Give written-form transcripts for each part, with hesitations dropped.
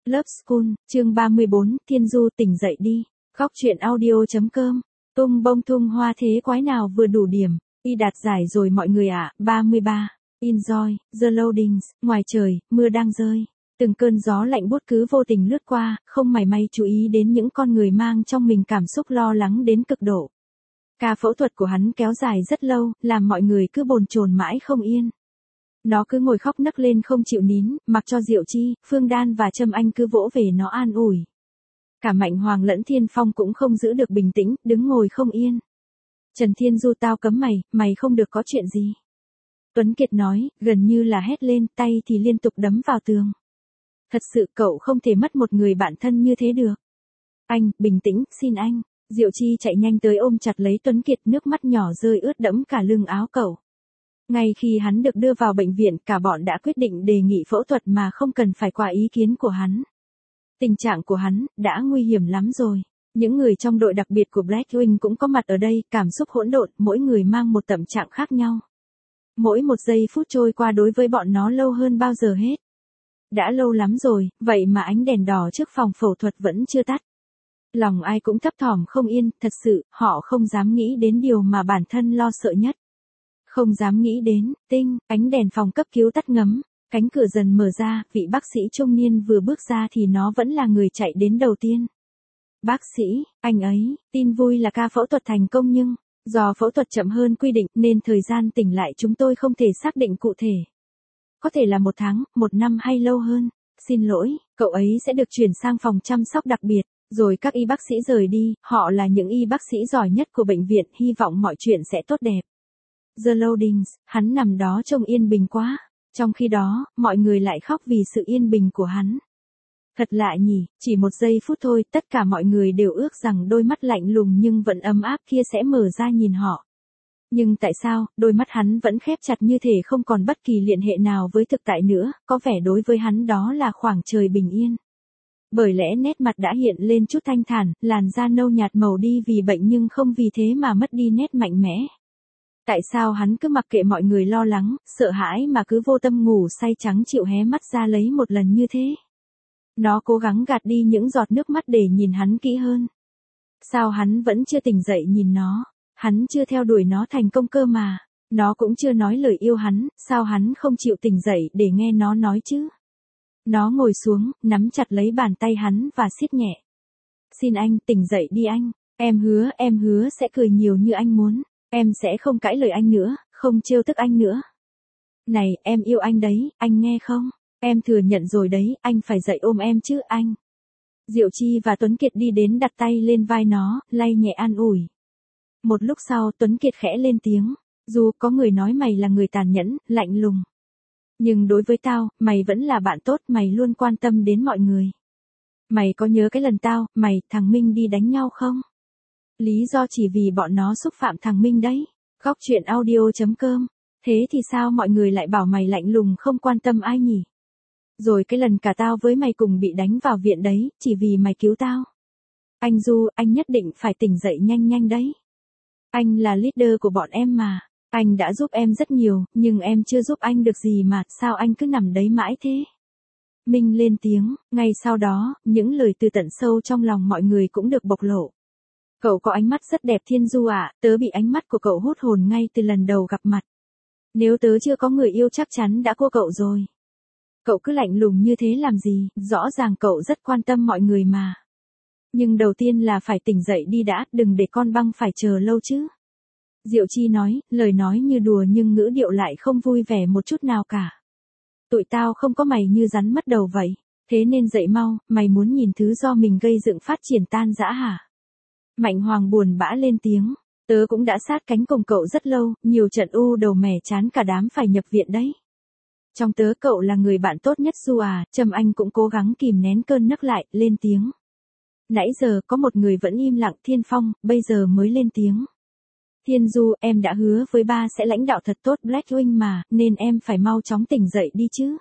Love School, chương 34, Thiên Du tỉnh dậy đi. Góc truyện audio.com. Tung bông tung hoa thế quái nào vừa đủ điểm. Y đạt giải rồi mọi người ạ. 33. Enjoy, the loadings. Ngoài trời, mưa đang rơi. Từng cơn gió lạnh buốt cứ vô tình lướt qua, không mảy may chú ý đến những con người mang trong mình cảm xúc lo lắng đến cực độ. Ca phẫu thuật của hắn kéo dài rất lâu, làm mọi người cứ bồn chồn mãi không yên. Nó cứ ngồi khóc nấc lên không chịu nín, mặc cho Diệu Chi, Phương Đan và Trâm Anh cứ vỗ về nó an ủi. Cả Mạnh Hoàng lẫn Thiên Phong cũng không giữ được bình tĩnh, đứng ngồi không yên. Trần Thiên Du, tao cấm mày không được có chuyện gì. Tuấn Kiệt nói, gần như là hét lên, tay thì liên tục đấm vào tường. Thật sự cậu không thể mất một người bạn thân như thế được. Anh, bình tĩnh, xin anh. Diệu Chi chạy nhanh tới ôm chặt lấy Tuấn Kiệt, nước mắt nhỏ rơi ướt đẫm cả lưng áo cậu. Ngay khi hắn được đưa vào bệnh viện, cả bọn đã quyết định đề nghị phẫu thuật mà không cần phải qua ý kiến của hắn. Tình trạng của hắn đã nguy hiểm lắm rồi. Những người trong đội đặc biệt của Blackwing cũng có mặt ở đây, cảm xúc hỗn độn, mỗi người mang một tâm trạng khác nhau. Mỗi một giây phút trôi qua đối với bọn nó lâu hơn bao giờ hết. Đã lâu lắm rồi, vậy mà ánh đèn đỏ trước phòng phẫu thuật vẫn chưa tắt. Lòng ai cũng thấp thỏm không yên, thật sự, họ không dám nghĩ đến điều mà bản thân lo sợ nhất. Không dám nghĩ đến, ánh đèn phòng cấp cứu tắt ngấm, cánh cửa dần mở ra, vị bác sĩ trung niên vừa bước ra thì nó vẫn là người chạy đến đầu tiên. Bác sĩ, anh ấy, tin vui là ca phẫu thuật thành công nhưng, do phẫu thuật chậm hơn quy định nên thời gian tỉnh lại chúng tôi không thể xác định cụ thể. Có thể là 1 tháng, 1 năm hay lâu hơn. Xin lỗi, cậu ấy sẽ được chuyển sang phòng chăm sóc đặc biệt. Rồi các y bác sĩ rời đi, họ là những y bác sĩ giỏi nhất của bệnh viện, hy vọng mọi chuyện sẽ tốt đẹp. The Loadings, hắn nằm đó trông yên bình quá. Trong khi đó, mọi người lại khóc vì sự yên bình của hắn. Thật lạ nhỉ, chỉ 1 giây phút thôi, tất cả mọi người đều ước rằng đôi mắt lạnh lùng nhưng vẫn ấm áp kia sẽ mở ra nhìn họ. Nhưng tại sao, đôi mắt hắn vẫn khép chặt như thể không còn bất kỳ liên hệ nào với thực tại nữa, có vẻ đối với hắn đó là khoảng trời bình yên. Bởi lẽ nét mặt đã hiện lên chút thanh thản, làn da nâu nhạt màu đi vì bệnh nhưng không vì thế mà mất đi nét mạnh mẽ. Tại sao hắn cứ mặc kệ mọi người lo lắng, sợ hãi mà cứ vô tâm ngủ say trắng chịu hé mắt ra lấy một lần như thế? Nó cố gắng gạt đi những giọt nước mắt để nhìn hắn kỹ hơn. Sao hắn vẫn chưa tỉnh dậy nhìn nó? Hắn chưa theo đuổi nó thành công cơ mà. Nó cũng chưa nói lời yêu hắn, sao hắn không chịu tỉnh dậy để nghe nó nói chứ? Nó ngồi xuống, nắm chặt lấy bàn tay hắn và siết nhẹ. Xin anh, tỉnh dậy đi anh. Em hứa sẽ cười nhiều như anh muốn. Em sẽ không cãi lời anh nữa, không trêu tức anh nữa. Này, em yêu anh đấy, anh nghe không? Em thừa nhận rồi đấy, anh phải dậy ôm em chứ anh. Diệu Chi và Tuấn Kiệt đi đến đặt tay lên vai nó, lay nhẹ an ủi. Một lúc sau Tuấn Kiệt khẽ lên tiếng. Dù có người nói mày là người tàn nhẫn, lạnh lùng. Nhưng đối với tao, mày vẫn là bạn tốt, mày luôn quan tâm đến mọi người. Mày có nhớ cái lần thằng Minh đi đánh nhau không? Lý do chỉ vì bọn nó xúc phạm thằng Minh đấy. Góc truyện audio.com. Thế thì sao mọi người lại bảo mày lạnh lùng không quan tâm ai nhỉ? Rồi cái lần cả tao với mày cùng bị đánh vào viện đấy, chỉ vì mày cứu tao. Anh Du, anh nhất định phải tỉnh dậy nhanh đấy. Anh là leader của bọn em mà. Anh đã giúp em rất nhiều, nhưng em chưa giúp anh được gì mà, sao anh cứ nằm đấy mãi thế? Minh lên tiếng, ngay sau đó, những lời từ tận sâu trong lòng mọi người cũng được bộc lộ. Cậu có ánh mắt rất đẹp Thiên Du ạ, tớ bị ánh mắt của cậu hút hồn ngay từ lần đầu gặp mặt. Nếu tớ chưa có người yêu chắc chắn đã cua cậu rồi. Cậu cứ lạnh lùng như thế làm gì, rõ ràng cậu rất quan tâm mọi người mà. Nhưng đầu tiên là phải tỉnh dậy đi đã, đừng để con băng phải chờ lâu chứ. Diệu Chi nói, lời nói như đùa nhưng ngữ điệu lại không vui vẻ một chút nào cả. Tụi tao không có mày như rắn mất đầu vậy, thế nên dậy mau, mày muốn nhìn thứ do mình gây dựng phát triển tan rã hả? Mạnh Hoàng buồn bã lên tiếng, tớ cũng đã sát cánh cùng cậu rất lâu, nhiều trận u đầu mẻ chán cả đám phải nhập viện đấy. Trong tớ cậu là người bạn tốt nhất Du à, Trâm Anh cũng cố gắng kìm nén cơn nấc lại, lên tiếng. Nãy giờ có một người vẫn im lặng, Thiên Phong, bây giờ mới lên tiếng. Thiên Du, em đã hứa với ba sẽ lãnh đạo thật tốt Blackwing mà, nên em phải mau chóng tỉnh dậy đi chứ.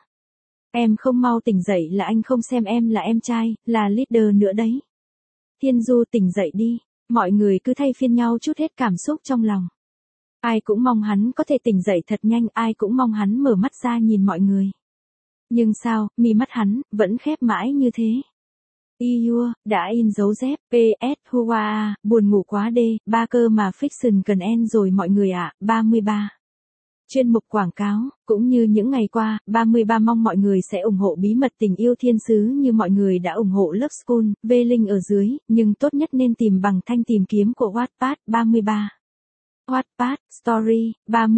Em không mau tỉnh dậy là anh không xem em là em trai, là leader nữa đấy. Thiên Du tỉnh dậy đi, mọi người cứ thay phiên nhau trút hết cảm xúc trong lòng. Ai cũng mong hắn có thể tỉnh dậy thật nhanh, ai cũng mong hắn mở mắt ra nhìn mọi người. Nhưng sao, mi mắt hắn, vẫn khép mãi như thế. Iua, đã in dấu dép, PS, Hua, buồn ngủ quá đê, ba cơ mà fiction cần end rồi mọi người ạ, 33. Chuyên mục quảng cáo, cũng như những ngày qua, 33 mong mọi người sẽ ủng hộ bí mật tình yêu thiên sứ như mọi người đã ủng hộ Love School, V link ở dưới, nhưng tốt nhất nên tìm bằng thanh tìm kiếm của Wattpad, 33. Wattpad, Story,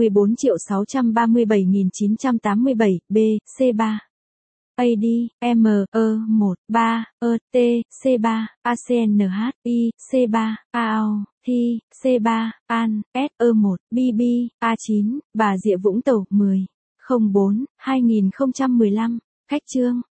34.637.987, B, C3. AD, M, E, 1, 3, E, T, C3, ACNH, I, C3, AO, Thi, C3, An, S, E, 1, BB, A9, Bà Rịa Vũng Tàu, 10, 04, 2015, Khách chương.